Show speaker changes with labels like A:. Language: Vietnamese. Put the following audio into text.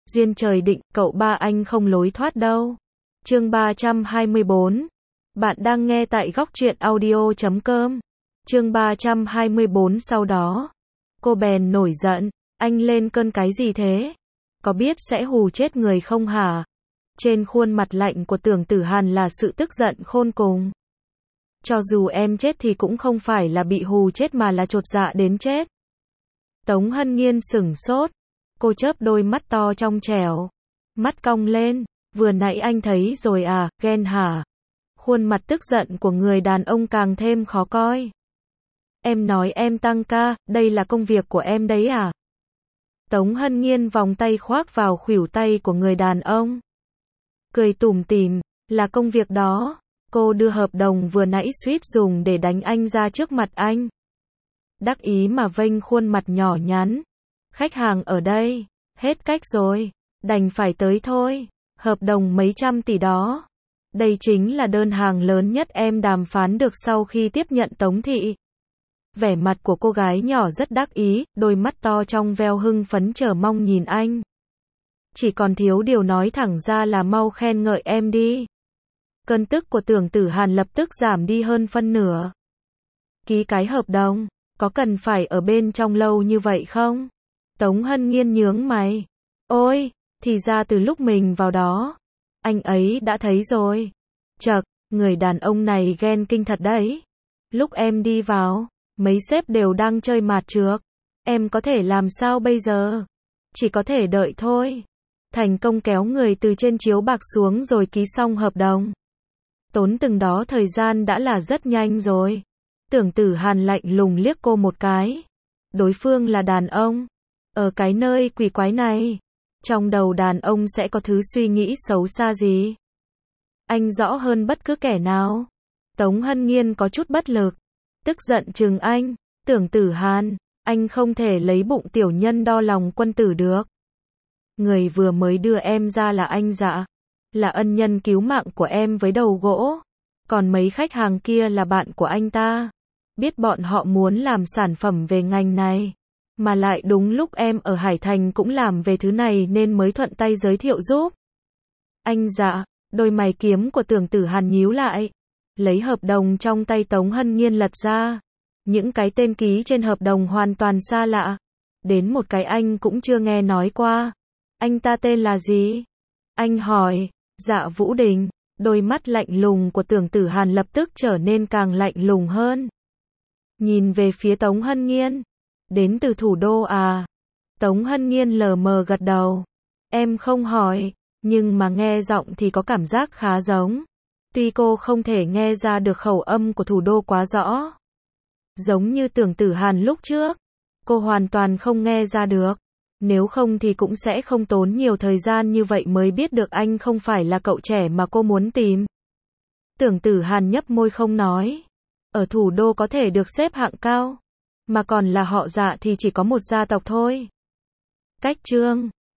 A: duyên trời định, cậu ba anh không lối thoát đâu. Chương 324. Bạn đang nghe tại góc truyện audio.com. Chương 324. Sau đó, cô bèn nổi giận, anh lên cơn cái gì thế? Có biết sẽ hù chết người không hả? Trên khuôn mặt lạnh của Tưởng Tử Hàn là sự tức giận khôn cùng. Cho dù em chết thì cũng không phải là bị hù chết mà là chột dạ đến chết. Tống Hân Nghiên sửng sốt, cô chớp đôi mắt to trong trẻo, mắt cong lên, vừa nãy anh thấy rồi à, ghen hả? Khuôn mặt tức giận của người đàn ông càng thêm khó coi. Em nói em tăng ca, đây là công việc của em đấy à? Tống Hân Nghiên vòng tay khoác vào khuỷu tay của người đàn ông, cười tủm tỉm, là công việc đó. Cô đưa hợp đồng vừa nãy suýt dùng để đánh anh ra trước mặt anh. Đắc ý mà vênh khuôn mặt nhỏ nhắn. Khách hàng ở đây, hết cách rồi, đành phải tới thôi. Hợp đồng mấy trăm tỷ đó. Đây chính là đơn hàng lớn nhất em đàm phán được sau khi tiếp nhận Tống thị. Vẻ mặt của cô gái nhỏ rất đắc ý, đôi mắt to trong veo hưng phấn chờ mong nhìn anh. Chỉ còn thiếu điều nói thẳng ra là mau khen ngợi em đi. Cơn tức của Tưởng Tử Hàn lập tức giảm đi hơn phân nửa. Ký cái hợp đồng, có cần phải ở bên trong lâu như vậy không? Tống Hân Nghiên nhướng mày. Ôi, thì ra từ lúc mình vào đó, anh ấy đã thấy rồi. Chậc, người đàn ông này ghen kinh thật đấy. Lúc em đi vào, mấy sếp đều đang chơi mạt trược. Em có thể làm sao bây giờ? Chỉ có thể đợi thôi. Thành công kéo người từ trên chiếu bạc xuống rồi ký xong hợp đồng. Tốn từng đó thời gian đã là rất nhanh rồi. Tưởng Tử Hàn lạnh lùng liếc cô một cái. Đối phương là đàn ông. Ở cái nơi quỷ quái này, trong đầu đàn ông sẽ có thứ suy nghĩ xấu xa gì? Anh rõ hơn bất cứ kẻ nào. Tống Hân Nghiên có chút bất lực, tức giận trừng anh. Tưởng Tử Hàn, anh không thể lấy bụng tiểu nhân đo lòng quân tử được. Người vừa mới đưa em ra là anh Dạ, là ân nhân cứu mạng của em với đầu gỗ. Còn mấy khách hàng kia là bạn của anh ta. Biết bọn họ muốn làm sản phẩm về ngành này. Mà lại đúng lúc em ở Hải Thành cũng làm về thứ này nên mới thuận tay giới thiệu giúp. Anh Dạ, đôi mày kiếm của Tưởng Tử Hàn nhíu lại. Lấy hợp đồng trong tay Tống Hân Nghiên lật ra. Những cái tên ký trên hợp đồng hoàn toàn xa lạ. Đến một cái anh cũng chưa nghe nói qua. Anh ta tên là gì? Anh hỏi. Dạ Vũ Đình. Đôi mắt lạnh lùng của Tưởng Tử Hàn lập tức trở nên càng lạnh lùng hơn. Nhìn về phía Tống Hân Nghiên. Đến từ thủ đô à? Tống Hân Nghiên lờ mờ gật đầu. Em không hỏi, nhưng mà nghe giọng thì có cảm giác khá giống. Tuy cô không thể nghe ra được khẩu âm của thủ đô quá rõ. Giống như Tưởng Tử Hàn lúc trước. Cô hoàn toàn không nghe ra được. Nếu không thì cũng sẽ không tốn nhiều thời gian như vậy mới biết được anh không phải là cậu trẻ mà cô muốn tìm. Tưởng Tử Hàn nhấp môi không nói. Ở thủ đô có thể được xếp hạng cao. Mà còn là họ Dạ thì chỉ có một gia tộc thôi. Cách chương